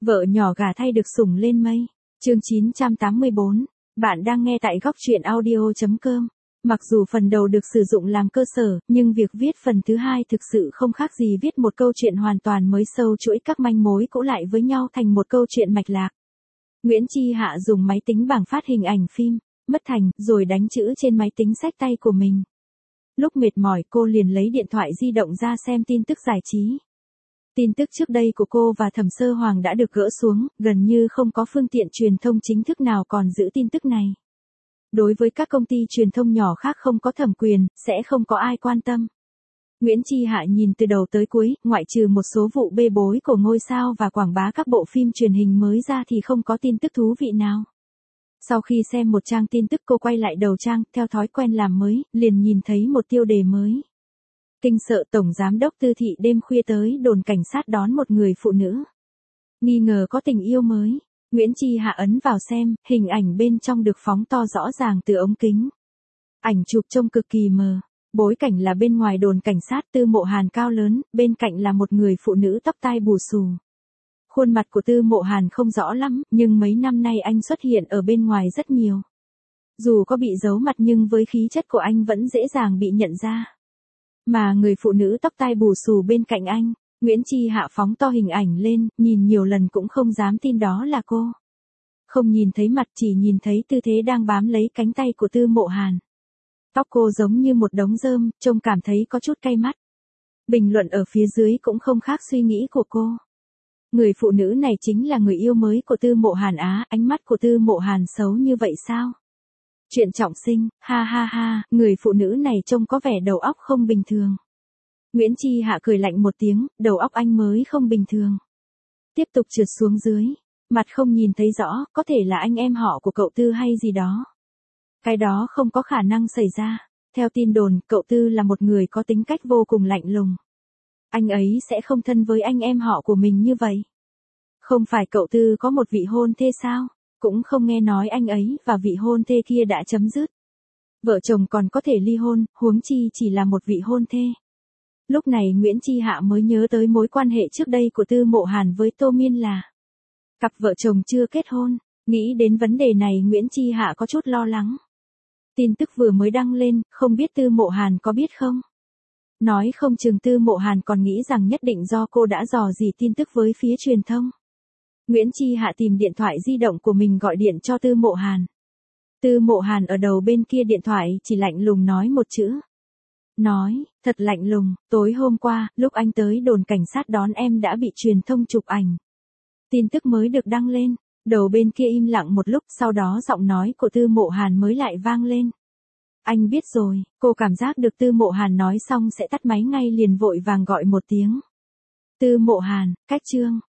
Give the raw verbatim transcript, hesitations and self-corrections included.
Vợ nhỏ gả thay được sủng lên mây. Chương chín trăm tám mươi bốn. Bạn đang nghe tại góc truyện audio chấm com. Mặc dù phần đầu được sử dụng làm cơ sở, nhưng việc viết phần thứ hai thực sự không khác gì viết một câu chuyện hoàn toàn mới, sâu chuỗi các manh mối cũ lại với nhau thành một câu chuyện mạch lạc. Nguyễn Chi Hạ dùng máy tính bảng phát hình ảnh phim, mất thành, rồi đánh chữ trên máy tính xách tay của mình. Lúc mệt mỏi cô liền lấy điện thoại di động ra xem tin tức giải trí. Tin tức trước đây của cô và Thẩm Sơ Hoàng đã được gỡ xuống, gần như không có phương tiện truyền thông chính thức nào còn giữ tin tức này. Đối với các công ty truyền thông nhỏ khác không có thẩm quyền, sẽ không có ai quan tâm. Nguyễn Chi Hạ nhìn từ đầu tới cuối, ngoại trừ một số vụ bê bối của ngôi sao và quảng bá các bộ phim truyền hình mới ra thì không có tin tức thú vị nào. Sau khi xem một trang tin tức cô quay lại đầu trang, theo thói quen làm mới, liền nhìn thấy một tiêu đề mới. Kinh sợ Tổng Giám đốc Tư Thị đêm khuya tới đồn cảnh sát đón một người phụ nữ. Nghi ngờ có tình yêu mới. Nguyễn Chi Hạ ấn vào xem, hình ảnh bên trong được phóng to rõ ràng từ ống kính. Ảnh chụp trông cực kỳ mờ. Bối cảnh là bên ngoài đồn cảnh sát, Tư Mộ Hàn cao lớn, bên cạnh là một người phụ nữ tóc tai bù xù. Khuôn mặt của Tư Mộ Hàn không rõ lắm, nhưng mấy năm nay anh xuất hiện ở bên ngoài rất nhiều. Dù có bị giấu mặt nhưng với khí chất của anh vẫn dễ dàng bị nhận ra. Mà người phụ nữ tóc tai bù xù bên cạnh anh, Nguyễn Chi Hạ phóng to hình ảnh lên, nhìn nhiều lần cũng không dám tin đó là cô. Không nhìn thấy mặt, chỉ nhìn thấy tư thế đang bám lấy cánh tay của Tư Mộ Hàn. Tóc cô giống như một đống rơm, trông cảm thấy có chút cay mắt. Bình luận ở phía dưới cũng không khác suy nghĩ của cô. Người phụ nữ này chính là người yêu mới của Tư Mộ Hàn á, ánh mắt của Tư Mộ Hàn xấu như vậy sao? Chuyện trọng sinh, ha ha ha, người phụ nữ này trông có vẻ đầu óc không bình thường. Nguyễn Chi Hạ cười lạnh một tiếng, đầu óc anh mới không bình thường. Tiếp tục trượt xuống dưới, mặt không nhìn thấy rõ, có thể là anh em họ của cậu Tư hay gì đó. Cái đó không có khả năng xảy ra. Theo tin đồn, cậu Tư là một người có tính cách vô cùng lạnh lùng. Anh ấy sẽ không thân với anh em họ của mình như vậy. Không phải cậu Tư có một vị hôn thê sao? Cũng không nghe nói anh ấy và vị hôn thê kia đã chấm dứt. Vợ chồng còn có thể ly hôn, huống chi chỉ là một vị hôn thê. Lúc này Nguyễn Chi Hạ mới nhớ tới mối quan hệ trước đây của Tư Mộ Hàn với Tô Miên là cặp vợ chồng chưa kết hôn. Nghĩ đến vấn đề này Nguyễn Chi Hạ có chút lo lắng. Tin tức vừa mới đăng lên, không biết Tư Mộ Hàn có biết không? Nói không chừng Tư Mộ Hàn còn nghĩ rằng nhất định do cô đã dò dỉ tin tức với phía truyền thông. Nguyễn Chi Hạ tìm điện thoại di động của mình gọi điện cho Tư Mộ Hàn. Tư Mộ Hàn ở đầu bên kia điện thoại chỉ lạnh lùng nói một chữ. Nói, thật lạnh lùng, tối hôm qua, lúc anh tới đồn cảnh sát đón em đã bị truyền thông chụp ảnh. Tin tức mới được đăng lên, đầu bên kia im lặng một lúc, sau đó giọng nói của Tư Mộ Hàn mới lại vang lên. Anh biết rồi, cô cảm giác được Tư Mộ Hàn nói xong sẽ tắt máy ngay liền vội vàng gọi một tiếng. Tư Mộ Hàn, cách chương.